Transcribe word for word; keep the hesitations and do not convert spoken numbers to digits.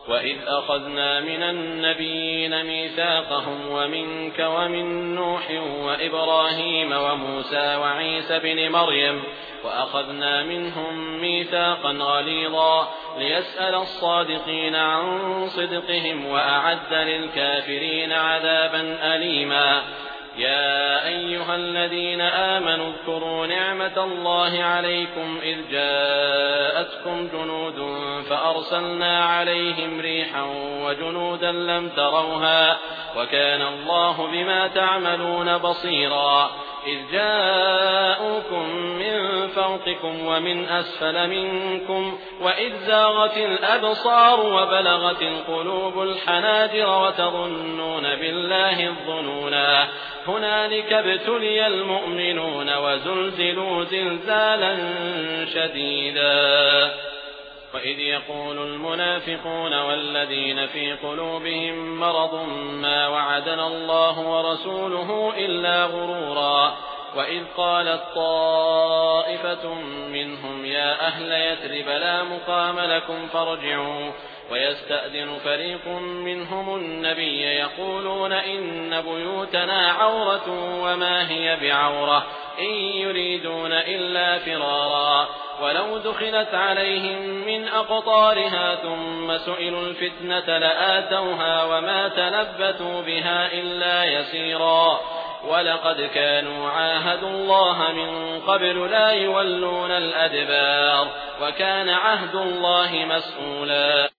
وإذ أخذنا من النبيين ميثاقهم ومنك ومن نوح وإبراهيم وموسى وعيسى بن مريم وأخذنا منهم ميثاقا غليظا ليسأل الصادقين عن صدقهم وأعد للكافرين عذابا أليما. يا أيها الذين آمنوا اذكروا نعمة الله عليكم إذ جاءتكم جنود فأرسلنا عليهم ريحا وجنودا لم تروها وكان الله بما تعملون بصيرا. إذ جاءوكم من فوقكم ومن أسفل منكم وإذ زاغت الأبصار وبلغت القلوب الحناجر وتظنون بالله الظنونا. هنالك ابتلي المؤمنون وزلزلوا زلزالا شديدا. وإذ يقول المنافقون والذين في قلوبهم مرض ما وعدنا الله ورسوله إلا غرورا. وإذ قالت طائفة منهم يا أهل يثرب لا مقام لكم فارجعوا ويستأذن فريق منهم النبي يقولون إن بيوتنا عورة وما هي بعورة إن يريدون إلا فرارا. ولو دخلت عليهم من أقطارها ثم سئلوا الفتنة لآتوها وما تلبثوا بها إلا يسيرا. ولقد كانوا عاهدوا الله من قبل لا يولون الأدبار وكان عهد الله مسؤولا.